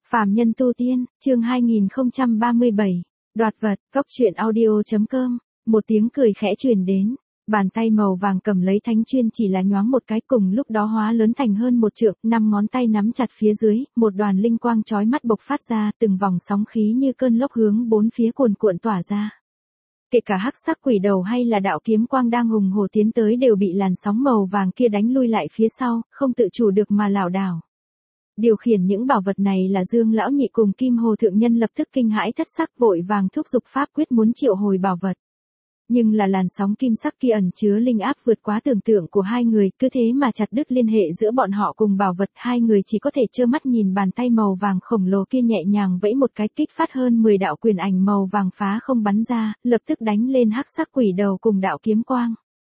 Phàm nhân tu tiên, chương 2037, đoạt vật, cốc truyện audio.com, một tiếng cười khẽ truyền đến, bàn tay màu vàng cầm lấy thánh chuyên chỉ là nhoáng một cái, cùng lúc đó hóa lớn thành hơn một trượng, 5 ngón tay nắm chặt phía dưới, một đoàn linh quang chói mắt bộc phát ra, từng vòng sóng khí như cơn lốc hướng bốn phía cuồn cuộn tỏa ra. Kể cả hắc sắc quỷ đầu hay là đạo kiếm quang đang hùng hổ tiến tới đều bị làn sóng màu vàng kia đánh lui lại phía sau, không tự chủ được mà lảo đảo. Điều khiển những bảo vật này là Dương lão nhị cùng Kim Hồ thượng nhân lập tức kinh hãi thất sắc, vội vàng thúc giục pháp quyết muốn triệu hồi bảo vật. Nhưng là làn sóng kim sắc kia ẩn chứa linh áp vượt quá tưởng tượng của hai người, cứ thế mà chặt đứt liên hệ giữa bọn họ cùng bảo vật, hai người chỉ có thể trơ mắt nhìn bàn tay màu vàng khổng lồ kia nhẹ nhàng vẫy một cái, kích phát hơn 10 đạo quyền ảnh màu vàng phá không bắn ra, lập tức đánh lên hắc sắc quỷ đầu cùng đạo kiếm quang.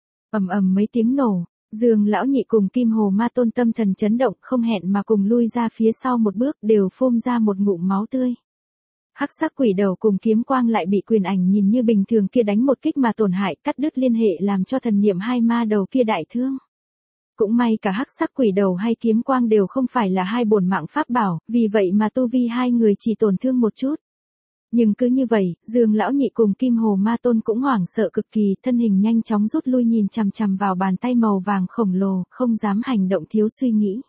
Ầm ầm mấy tiếng nổ, Dương lão nhị cùng Kim Hồ ma tôn tâm thần chấn động, không hẹn mà cùng lui ra phía sau một bước, đều phun ra một ngụm máu tươi. Hắc sắc quỷ đầu cùng kiếm quang lại bị quyền ảnh nhìn như bình thường kia đánh một kích mà tổn hại, cắt đứt liên hệ làm cho thần niệm hai ma đầu kia đại thương. Cũng may cả hắc sắc quỷ đầu hay kiếm quang đều không phải là hai bổn mạng pháp bảo, vì vậy mà tu vi hai người chỉ tổn thương một chút. Nhưng cứ như vậy, Dương lão nhị cùng Kim Hồ ma tôn cũng hoảng sợ cực kỳ, thân hình nhanh chóng rút lui nhìn chằm chằm vào bàn tay màu vàng khổng lồ, không dám hành động thiếu suy nghĩ.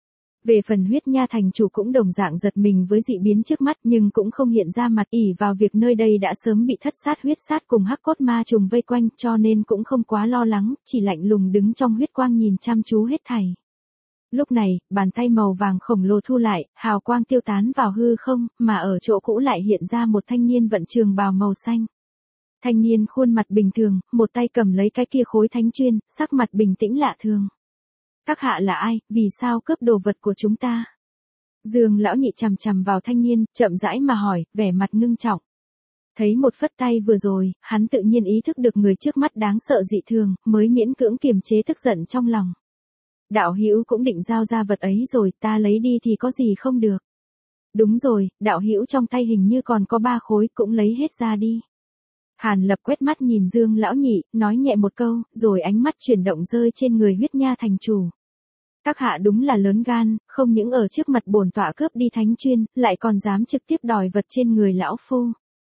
Về phần Huyết Nha thành chủ cũng đồng dạng giật mình với dị biến trước mắt, nhưng cũng không hiện ra mặt, ỷ vào việc nơi đây đã sớm bị thất sát huyết sát cùng hắc cốt ma trùng vây quanh, cho nên cũng không quá lo lắng, chỉ lạnh lùng đứng trong huyết quang nhìn chăm chú hết thảy. Lúc này, bàn tay màu vàng khổng lồ thu lại, hào quang tiêu tán vào hư không, mà ở chỗ cũ lại hiện ra một thanh niên vận trường bào màu xanh. Thanh niên khuôn mặt bình thường, một tay cầm lấy cái kia khối thánh chuyên, sắc mặt bình tĩnh lạ thường. Các hạ là ai, vì sao cướp đồ vật của chúng ta? Dương lão nhị chằm chằm vào thanh niên, chậm rãi mà hỏi, vẻ mặt ngưng trọng. Thấy một phất tay vừa rồi, hắn tự nhiên ý thức được người trước mắt đáng sợ dị thường, mới miễn cưỡng kiềm chế tức giận trong lòng. Đạo hữu cũng định giao ra vật ấy rồi, ta lấy đi thì có gì không được. Đúng rồi, đạo hữu trong tay hình như còn có 3 khối, cũng lấy hết ra đi. Hàn Lập quét mắt nhìn Dương lão nhị, nói nhẹ một câu, rồi ánh mắt chuyển động rơi trên người Huyết Nha thành chủ. Các hạ đúng là lớn gan, không những ở trước mặt bổn tọa cướp đi thánh chuyên, lại còn dám trực tiếp đòi vật trên người lão phu.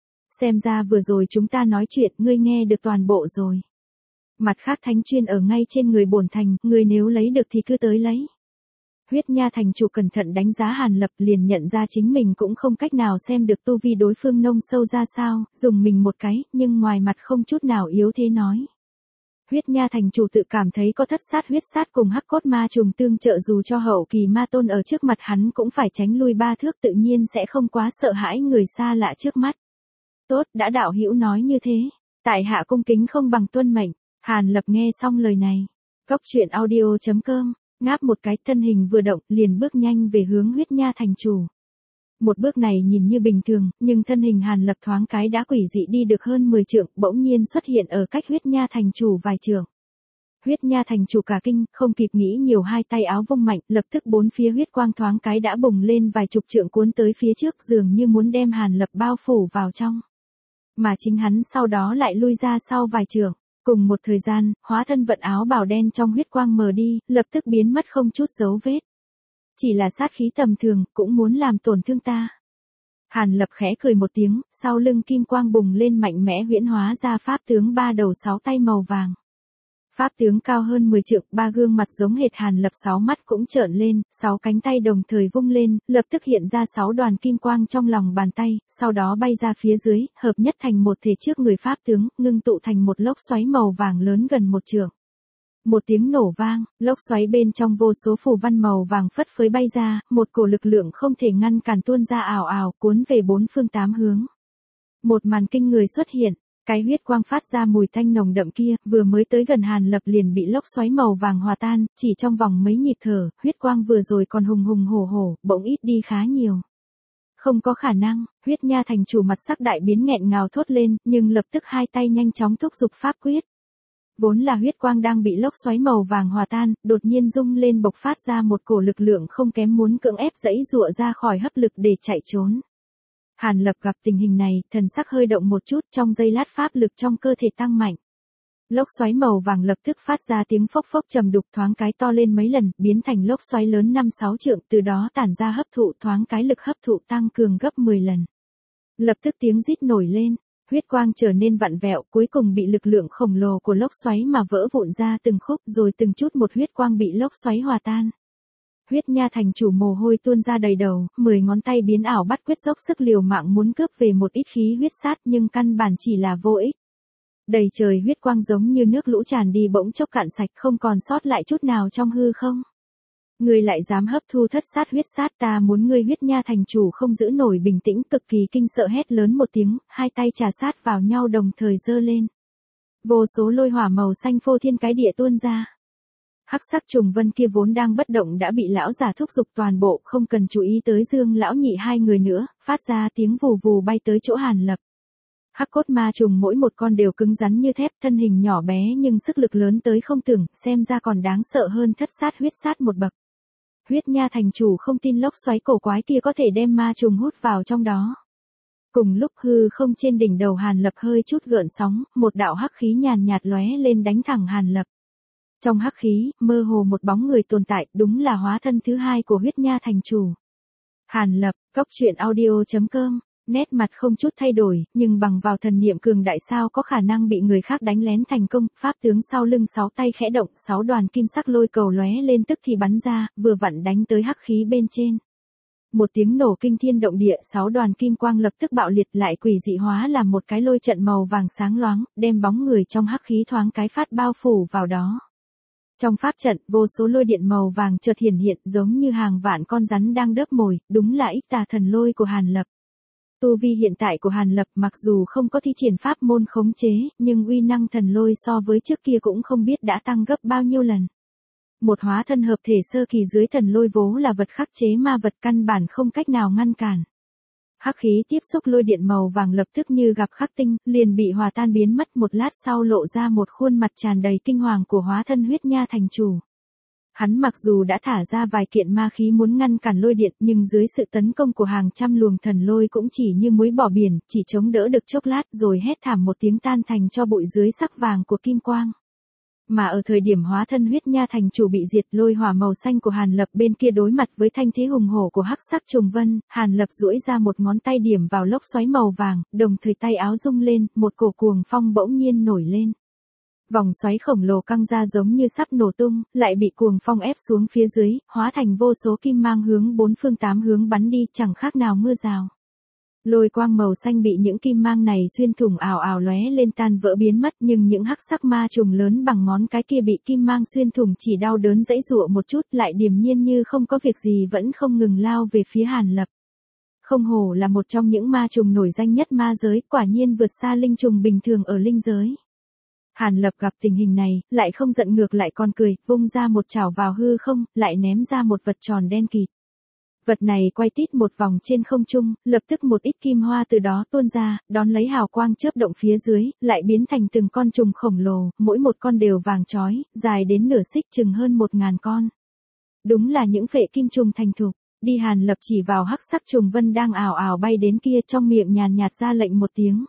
Xem ra vừa rồi chúng ta nói chuyện, ngươi nghe được toàn bộ rồi. Mặt khác thánh chuyên ở ngay trên người bổn thành, ngươi nếu lấy được thì cứ tới lấy. Huyết Nha thành chủ cẩn thận đánh giá Hàn Lập, liền nhận ra chính mình cũng không cách nào xem được tu vi đối phương nông sâu ra sao, dùng mình một cái, nhưng ngoài mặt không chút nào yếu thế nói. Huyết Nha thành chủ tự cảm thấy có thất sát huyết sát cùng hắc cốt ma trùng tương trợ, dù cho hậu kỳ ma tôn ở trước mặt hắn cũng phải tránh lui 3 thước, tự nhiên sẽ không quá sợ hãi người xa lạ trước mắt. Tốt, đã đạo hữu nói như thế, tại hạ cung kính không bằng tuân mệnh. Hàn Lập nghe xong lời này, cốc truyện audio.com, ngáp một cái, thân hình vừa động, liền bước nhanh về hướng Huyết Nha thành chủ. Một bước này nhìn như bình thường, nhưng thân hình Hàn Lập thoáng cái đã quỷ dị đi được hơn 10 trượng, bỗng nhiên xuất hiện ở cách Huyết Nha thành chủ vài trượng. Huyết Nha thành chủ cả kinh, không kịp nghĩ nhiều, hai tay áo vung mạnh, lập tức bốn phía huyết quang thoáng cái đã bùng lên vài chục trượng cuốn tới phía trước, dường như muốn đem Hàn Lập bao phủ vào trong. Mà chính hắn sau đó lại lui ra sau vài trượng. Cùng một thời gian, hóa thân vận áo bào đen trong huyết quang mờ đi, lập tức biến mất không chút dấu vết. Chỉ là sát khí tầm thường, cũng muốn làm tổn thương ta. Hàn Lập khẽ cười một tiếng, sau lưng kim quang bùng lên mạnh mẽ huyễn hóa ra pháp tướng 3 đầu 6 tay màu vàng. Pháp tướng cao hơn 10 trượng, 3 gương mặt giống hệt Hàn Lập, 6 mắt cũng trợn lên, 6 cánh tay đồng thời vung lên, lập tức hiện ra 6 đoàn kim quang trong lòng bàn tay, sau đó bay ra phía dưới, hợp nhất thành một thể trước người pháp tướng, ngưng tụ thành một lốc xoáy màu vàng lớn gần 1 trượng. Một tiếng nổ vang, lốc xoáy bên trong vô số phù văn màu vàng phất phới bay ra, một cổ lực lượng không thể ngăn cản tuôn ra ào ào, cuốn về 4 phương 8 hướng. Một màn kinh người xuất hiện. Cái huyết quang phát ra mùi tanh nồng đậm kia, vừa mới tới gần Hàn Lập liền bị lốc xoáy màu vàng hòa tan, chỉ trong vòng mấy nhịp thở, huyết quang vừa rồi còn hùng hùng hổ hổ, bỗng ít đi khá nhiều. Không có khả năng, Huyết Nha thành chủ mặt sắc đại biến nghẹn ngào thốt lên, nhưng lập tức hai tay nhanh chóng thúc giục pháp quyết. Vốn là huyết quang đang bị lốc xoáy màu vàng hòa tan, đột nhiên rung lên bộc phát ra một cổ lực lượng không kém, muốn cưỡng ép giãy giụa ra khỏi hấp lực để chạy trốn. Hàn Lập gặp tình hình này, thần sắc hơi động một chút, trong giây lát pháp lực trong cơ thể tăng mạnh. Lốc xoáy màu vàng lập tức phát ra tiếng phốc phốc trầm đục, thoáng cái to lên mấy lần, biến thành lốc xoáy lớn 5-6 trượng, từ đó tản ra hấp thụ, thoáng cái lực hấp thụ tăng cường gấp 10 lần. Lập tức tiếng rít nổi lên, huyết quang trở nên vặn vẹo, cuối cùng bị lực lượng khổng lồ của lốc xoáy mà vỡ vụn ra từng khúc, rồi từng chút một huyết quang bị lốc xoáy hòa tan. Huyết Nha thành chủ mồ hôi tuôn ra đầy đầu, 10 ngón tay biến ảo bắt quyết dốc sức liều mạng muốn cướp về một ít khí huyết sát, nhưng căn bản chỉ là vô ích. Đầy trời huyết quang giống như nước lũ tràn đi bỗng chốc cạn sạch, không còn sót lại chút nào trong hư không. Ngươi lại dám hấp thu thất sát huyết sát, ta muốn ngươi. Huyết Nha thành chủ không giữ nổi bình tĩnh, cực kỳ kinh sợ hét lớn một tiếng, hai tay chà sát vào nhau đồng thời giơ lên. Vô số lôi hỏa màu xanh phô thiên cái địa tuôn ra. Hắc sắc trùng vân kia vốn đang bất động đã bị lão giả thúc giục toàn bộ, không cần chú ý tới Dương lão nhị hai người nữa, phát ra tiếng vù vù bay tới chỗ Hàn Lập. Hắc cốt ma trùng mỗi một con đều cứng rắn như thép, thân hình nhỏ bé nhưng sức lực lớn tới không tưởng, xem ra còn đáng sợ hơn thất sát huyết sát một bậc. Huyết Nha thành chủ không tin lốc xoáy cổ quái kia có thể đem ma trùng hút vào trong đó. Cùng lúc hư không trên đỉnh đầu Hàn Lập hơi chút gợn sóng, một đạo hắc khí nhàn nhạt lóe lên đánh thẳng Hàn Lập. Trong hắc khí, mơ hồ một bóng người tồn tại, đúng là hóa thân thứ hai của Huyết Nha thành chủ. Hàn Lập, cốc truyện audio.com, nét mặt không chút thay đổi, nhưng bằng vào thần niệm cường đại sao có khả năng bị người khác đánh lén thành công. Pháp tướng sau lưng 6 tay khẽ động, 6 đoàn kim sắc lôi cầu lóe lên tức thì bắn ra, vừa vặn đánh tới hắc khí bên trên. Một tiếng nổ kinh thiên động địa, 6 đoàn kim quang lập tức bạo liệt lại quỷ dị hóa làm một cái lôi trận màu vàng sáng loáng, đem bóng người trong hắc khí thoáng cái phát bao phủ vào đó. Trong pháp trận, vô số lôi điện màu vàng chợt hiển hiện giống như hàng vạn con rắn đang đớp mồi, đúng là ích tà thần lôi của Hàn Lập. Tu vi hiện tại của Hàn Lập mặc dù không có thi triển pháp môn khống chế, nhưng uy năng thần lôi so với trước kia cũng không biết đã tăng gấp bao nhiêu lần. Một hóa thân hợp thể sơ kỳ dưới thần lôi vốn là vật khắc chế ma vật, căn bản không cách nào ngăn cản. Hắc khí tiếp xúc lôi điện màu vàng lập tức như gặp khắc tinh, liền bị hòa tan biến mất, một lát sau lộ ra một khuôn mặt tràn đầy kinh hoàng của hóa thân Huyết Nha thành chủ. Hắn mặc dù đã thả ra vài kiện ma khí muốn ngăn cản lôi điện, nhưng dưới sự tấn công của hàng trăm luồng thần lôi cũng chỉ như muối bỏ biển, chỉ chống đỡ được chốc lát rồi hét thảm một tiếng tan thành cho bụi dưới sắc vàng của kim quang. Mà ở thời điểm hóa thân Huyết Nha thành chủ bị diệt, lôi hỏa màu xanh của Hàn Lập bên kia đối mặt với thanh thế hùng hổ của hắc sắc trùng vân, Hàn Lập duỗi ra một ngón tay điểm vào lốc xoáy màu vàng, đồng thời tay áo rung lên, một cổ cuồng phong bỗng nhiên nổi lên. Vòng xoáy khổng lồ căng ra giống như sắp nổ tung, lại bị cuồng phong ép xuống phía dưới, hóa thành vô số kim mang hướng bốn phương tám hướng bắn đi, chẳng khác nào mưa rào. Lôi quang màu xanh bị những kim mang này xuyên thủng ảo ảo lóe lên tan vỡ biến mất, nhưng những hắc sắc ma trùng lớn bằng ngón cái kia bị kim mang xuyên thủng chỉ đau đớn giãy giụa một chút, lại điềm nhiên như không có việc gì vẫn không ngừng lao về phía Hàn Lập. Không hổ là một trong những ma trùng nổi danh nhất ma giới, quả nhiên vượt xa linh trùng bình thường ở linh giới. Hàn Lập gặp tình hình này, lại không giận ngược lại còn cười, vung ra một chảo vào hư không, lại ném ra một vật tròn đen kịt. Vật này quay tít một vòng trên không trung, lập tức một ít kim hoa từ đó tuôn ra, đón lấy hào quang chớp động phía dưới, lại biến thành từng con trùng khổng lồ, mỗi một con đều vàng chói, dài đến nửa xích, chừng hơn 1000 con. Đúng là những phệ kim trùng thành thục. Đi. Hàn Lập chỉ vào hắc sắc trùng vân đang ảo ảo bay đến kia, trong miệng nhàn nhạt ra lệnh một tiếng.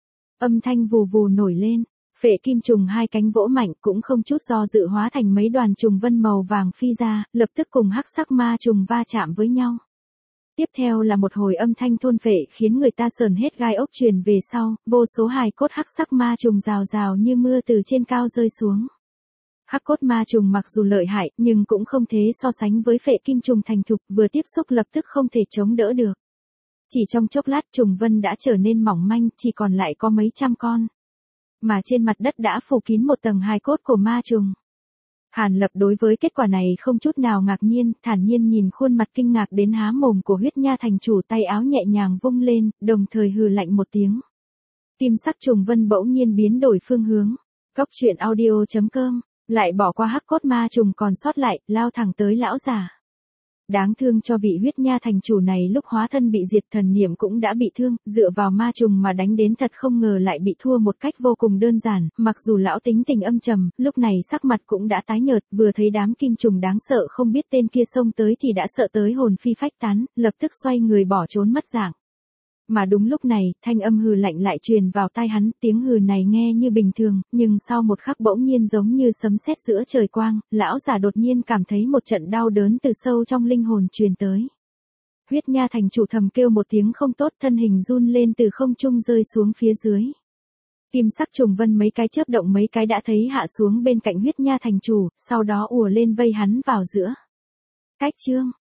Âm thanh vù vù nổi lên. Phệ kim trùng hai cánh vỗ mạnh, cũng không chút do dự hóa thành mấy đoàn trùng vân màu vàng phi ra, lập tức cùng hắc sắc ma trùng va chạm với nhau. Tiếp theo là một hồi âm thanh thôn phệ khiến người ta sờn hết gai ốc truyền về sau, vô số hài cốt hắc sắc ma trùng rào rào như mưa từ trên cao rơi xuống. Hắc cốt ma trùng mặc dù lợi hại, nhưng cũng không thế so sánh với phệ kim trùng thành thục, vừa tiếp xúc lập tức không thể chống đỡ được. Chỉ trong chốc lát trùng vân đã trở nên mỏng manh, chỉ còn lại có mấy trăm con. Mà trên mặt đất đã phủ kín một tầng hài cốt của ma trùng. Hàn Lập đối với kết quả này không chút nào ngạc nhiên, thản nhiên nhìn khuôn mặt kinh ngạc đến há mồm của Huyết Nha thành chủ, tay áo nhẹ nhàng vung lên, đồng thời hừ lạnh một tiếng. Kim sắc trùng vân bỗng nhiên biến đổi phương hướng. Cốc truyện audio.com, lại bỏ qua hắc cốt ma trùng còn sót lại, lao thẳng tới lão giả. Đáng thương cho vị Huyết Nha thành chủ này, lúc hóa thân bị diệt thần niệm cũng đã bị thương, dựa vào ma trùng mà đánh đến thật không ngờ lại bị thua một cách vô cùng đơn giản, mặc dù lão tính tình âm trầm, lúc này sắc mặt cũng đã tái nhợt, vừa thấy đám kim trùng đáng sợ không biết tên kia xông tới thì đã sợ tới hồn phi phách tán, lập tức xoay người bỏ trốn mất dạng. Mà đúng lúc này, thanh âm hừ lạnh lại truyền vào tai hắn, tiếng hừ này nghe như bình thường, nhưng sau một khắc bỗng nhiên giống như sấm sét giữa trời quang, lão già đột nhiên cảm thấy một trận đau đớn từ sâu trong linh hồn truyền tới. Huyết Nha thành chủ thầm kêu một tiếng không tốt, thân hình run lên từ không trung rơi xuống phía dưới. Kim sắc trùng vân mấy cái chớp động mấy cái đã thấy hạ xuống bên cạnh Huyết Nha thành chủ, sau đó ùa lên vây hắn vào giữa. Cách chương